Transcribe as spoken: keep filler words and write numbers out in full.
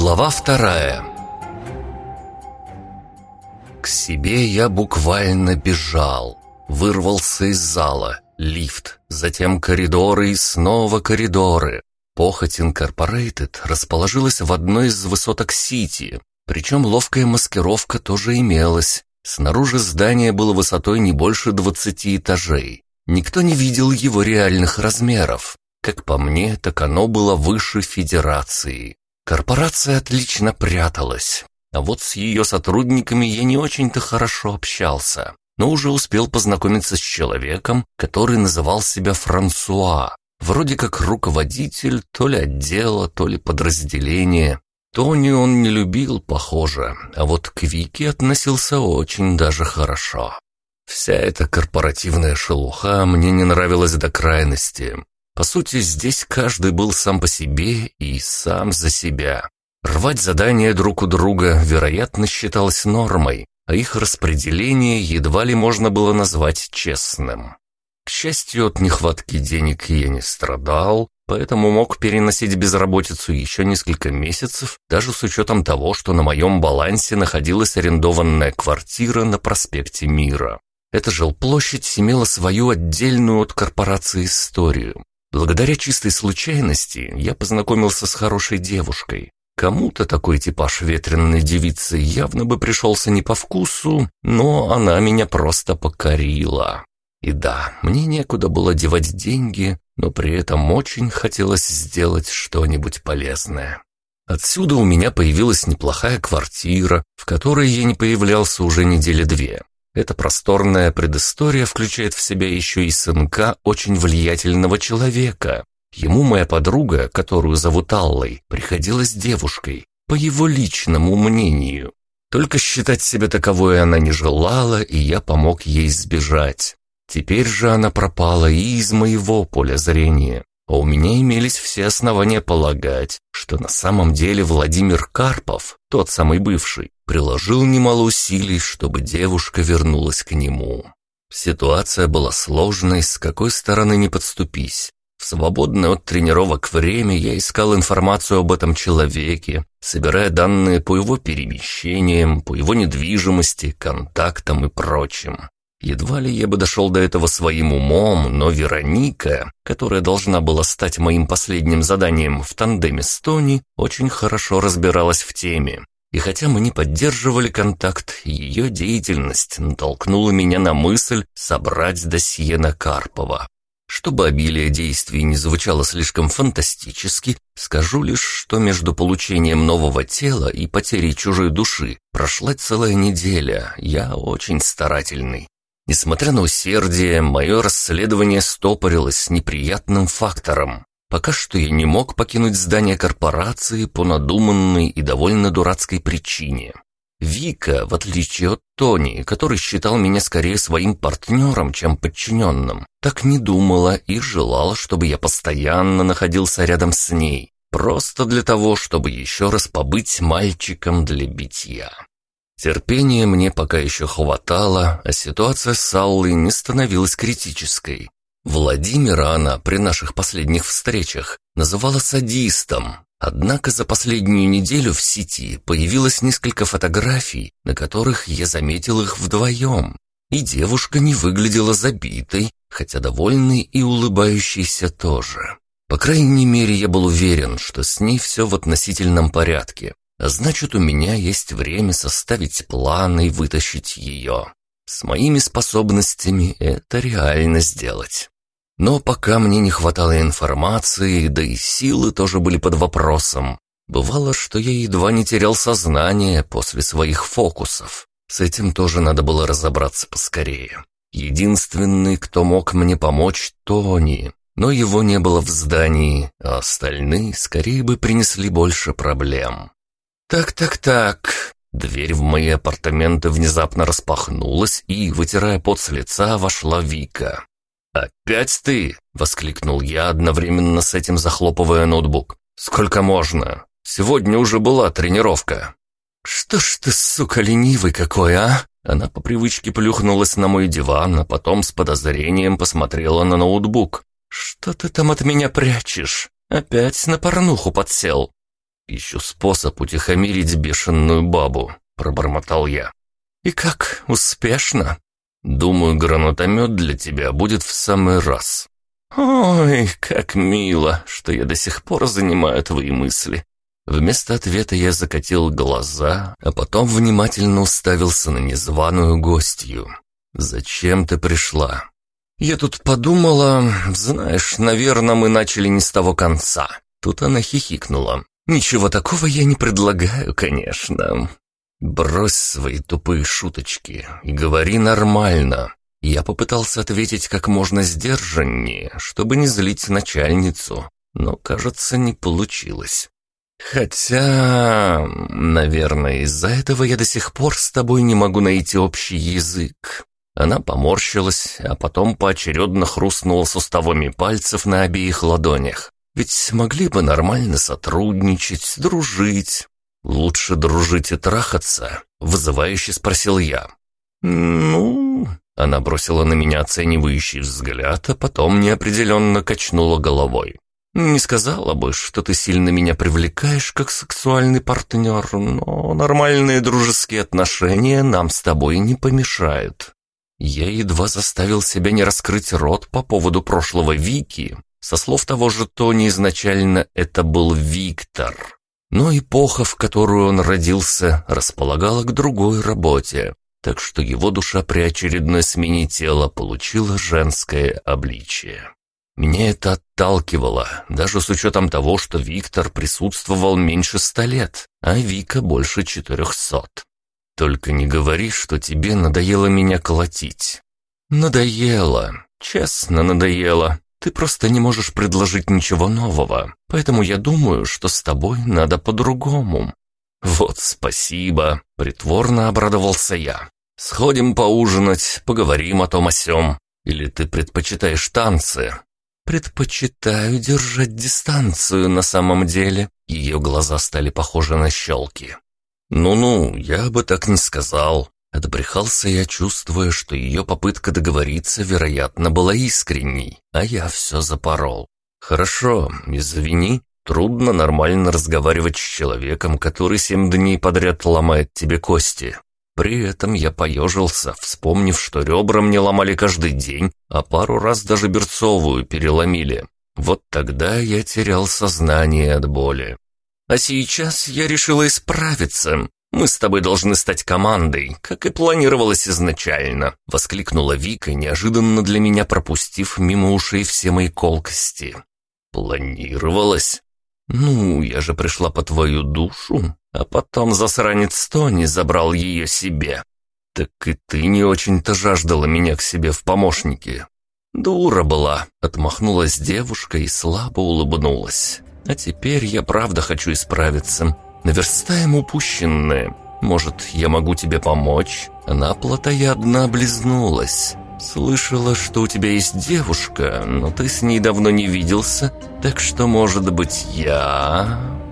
Глава вторая. К себе я буквально бежал. Вырвался из зала, лифт, затем коридоры и снова коридоры. Похоть Инкорпорейтед расположилась в одной из высоток Сити, причем ловкая маскировка тоже имелась. Снаружи здание было высотой не больше двадцати этажей. Никто не видел его реальных размеров. Как по мне, так оно было выше Федерации. Корпорация отлично пряталась, а вот с ее сотрудниками я не очень-то хорошо общался, но уже успел познакомиться с человеком, который называл себя Франсуа. Вроде как руководитель то ли отдела, то ли подразделения. Тони он не любил, похоже, а вот к Вике относился очень даже хорошо. Вся эта корпоративная шелуха мне не нравилась до крайности. По сути, здесь каждый был сам по себе и сам за себя. Рвать задания друг у друга, вероятно, считалось нормой, а их распределение едва ли можно было назвать честным. К счастью, от нехватки денег я не страдал, поэтому мог переносить безработицу еще несколько месяцев, даже с учетом того, что на моем балансе находилась арендованная квартира на проспекте Мира. Эта жилплощадь имела свою отдельную от корпорации историю. Благодаря чистой случайности я познакомился с хорошей девушкой. Кому-то такой типаж ветреной девицы явно бы пришелся не по вкусу, но она меня просто покорила. И да, мне некуда было девать деньги, но при этом очень хотелось сделать что-нибудь полезное. Отсюда у меня появилась неплохая квартира, в которой я не появлялся уже недели две. Эта просторная предыстория включает в себя еще и сынка очень влиятельного человека. Ему моя подруга, которую зовут Аллой, приходилась девушкой, по его личному мнению. Только считать себя таковой она не желала, и я помог ей сбежать. Теперь же она пропала и из моего поля зрения. А у меня имелись все основания полагать, что на самом деле Владимир Карпов, тот самый бывший, приложил немало усилий, чтобы девушка вернулась к нему. Ситуация была сложной, с какой стороны не подступись. В свободное от тренировок время я искал информацию об этом человеке, собирая данные по его перемещениям, по его недвижимости, контактам и прочим. Едва ли я бы дошел до этого своим умом, но Вероника, которая должна была стать моим последним заданием в тандеме с Тони, очень хорошо разбиралась в теме. И хотя мы не поддерживали контакт, ее деятельность натолкнула меня на мысль собрать досье на Карпова. Чтобы обилие действий не звучало слишком фантастически, скажу лишь, что между получением нового тела и потерей чужой души прошла целая неделя, я очень старательный. Несмотря на усердие, мое расследование стопорилось неприятным фактором. Пока что я не мог покинуть здание корпорации по надуманной и довольно дурацкой причине. Вика, в отличие от Тони, который считал меня скорее своим партнером, чем подчиненным, так не думала и желала, чтобы я постоянно находился рядом с ней, просто для того, чтобы еще раз побыть мальчиком для битья. Терпения мне пока еще хватало, а ситуация с Аллой не становилась критической. Владимира она при наших последних встречах называла садистом, однако за последнюю неделю в сети появилось несколько фотографий, на которых я заметил их вдвоем, и девушка не выглядела забитой, хотя довольной и улыбающейся тоже. По крайней мере, я был уверен, что с ней все в относительном порядке. А значит, у меня есть время составить план и вытащить ее. С моими способностями это реально сделать. Но пока мне не хватало информации, да и силы тоже были под вопросом. Бывало, что я едва не терял сознание после своих фокусов. С этим тоже надо было разобраться поскорее. Единственный, кто мог мне помочь, Тони. Но его не было в здании, а остальные скорее бы принесли больше проблем. «Так-так-так...» Дверь в мои апартаменты внезапно распахнулась, и, вытирая пот с лица, вошла Вика. «Опять ты?» — воскликнул я, одновременно с этим захлопывая ноутбук. «Сколько можно? Сегодня уже была тренировка». «Что ж ты, сука, ленивый какой, а?» Она по привычке плюхнулась на мой диван, а потом с подозрением посмотрела на ноутбук. «Что ты там от меня прячешь? Опять на порнуху подсел?» Ищу способ утихомирить бешеную бабу», — пробормотал я. «И как, успешно?» «Думаю, гранатомет для тебя будет в самый раз». «Ой, как мило, что я до сих пор занимаю твои мысли». Вместо ответа я закатил глаза, а потом внимательно уставился на незваную гостью. «Зачем ты пришла?» «Я тут подумала, знаешь, наверное, мы начали не с того конца». Тут она хихикнула. «Ничего такого я не предлагаю, конечно». «Брось свои тупые шуточки и говори нормально». Я попытался ответить как можно сдержаннее, чтобы не злить начальницу, но, кажется, не получилось. «Хотя, наверное, из-за этого я до сих пор с тобой не могу найти общий язык». Она поморщилась, а потом поочередно хрустнула суставами пальцев на обеих ладонях. «Ведь могли бы нормально сотрудничать, дружить». «Лучше дружить и трахаться?» — вызывающе спросил я. «Ну...» — она бросила на меня оценивающий взгляд, а потом неопределенно качнула головой. «Не сказала бы, что ты сильно меня привлекаешь как сексуальный партнер, но нормальные дружеские отношения нам с тобой не помешают». Я едва заставил себя не раскрыть рот по поводу прошлого Вики. Со слов того же Тони изначально это был Виктор. Но эпоха, в которую он родился, располагала к другой работе, так что его душа при очередной смене тела получила женское обличие. Меня это отталкивало, даже с учетом того, что Виктор присутствовал меньше ста лет, а Вика больше четырехсот. «Только не говори, что тебе надоело меня колотить». «Надоело, честно надоело. Ты просто не можешь предложить ничего нового, поэтому я думаю, что с тобой надо по-другому». «Вот спасибо», — притворно обрадовался я. «Сходим поужинать, поговорим о том о сём. Или ты предпочитаешь танцы?» «Предпочитаю держать дистанцию на самом деле». Ее глаза стали похожи на щелки. «Ну-ну, я бы так не сказал». Отбрехался я, чувствуя, что ее попытка договориться, вероятно, была искренней, а я все запорол. «Хорошо, извини, трудно нормально разговаривать с человеком, который семь дней подряд ломает тебе кости». При этом я поежился, вспомнив, что ребра мне ломали каждый день, а пару раз даже берцовую переломили. Вот тогда я терял сознание от боли. «А сейчас я решила исправиться. Мы с тобой должны стать командой, как и планировалось изначально», — воскликнула Вика, неожиданно для меня пропустив мимо ушей все мои колкости. «Планировалось? Ну, я же пришла по твою душу, а потом засранец Тони забрал ее себе». «Так и ты не очень-то жаждала меня к себе в помощники». «Дура была», — отмахнулась девушка и слабо улыбнулась. «А теперь я правда хочу исправиться. Наверстаем упущенное. Может, я могу тебе помочь?» Она плотоядно облизнулась. «Слышала, что у тебя есть девушка, но ты с ней давно не виделся, так что, может быть, я...»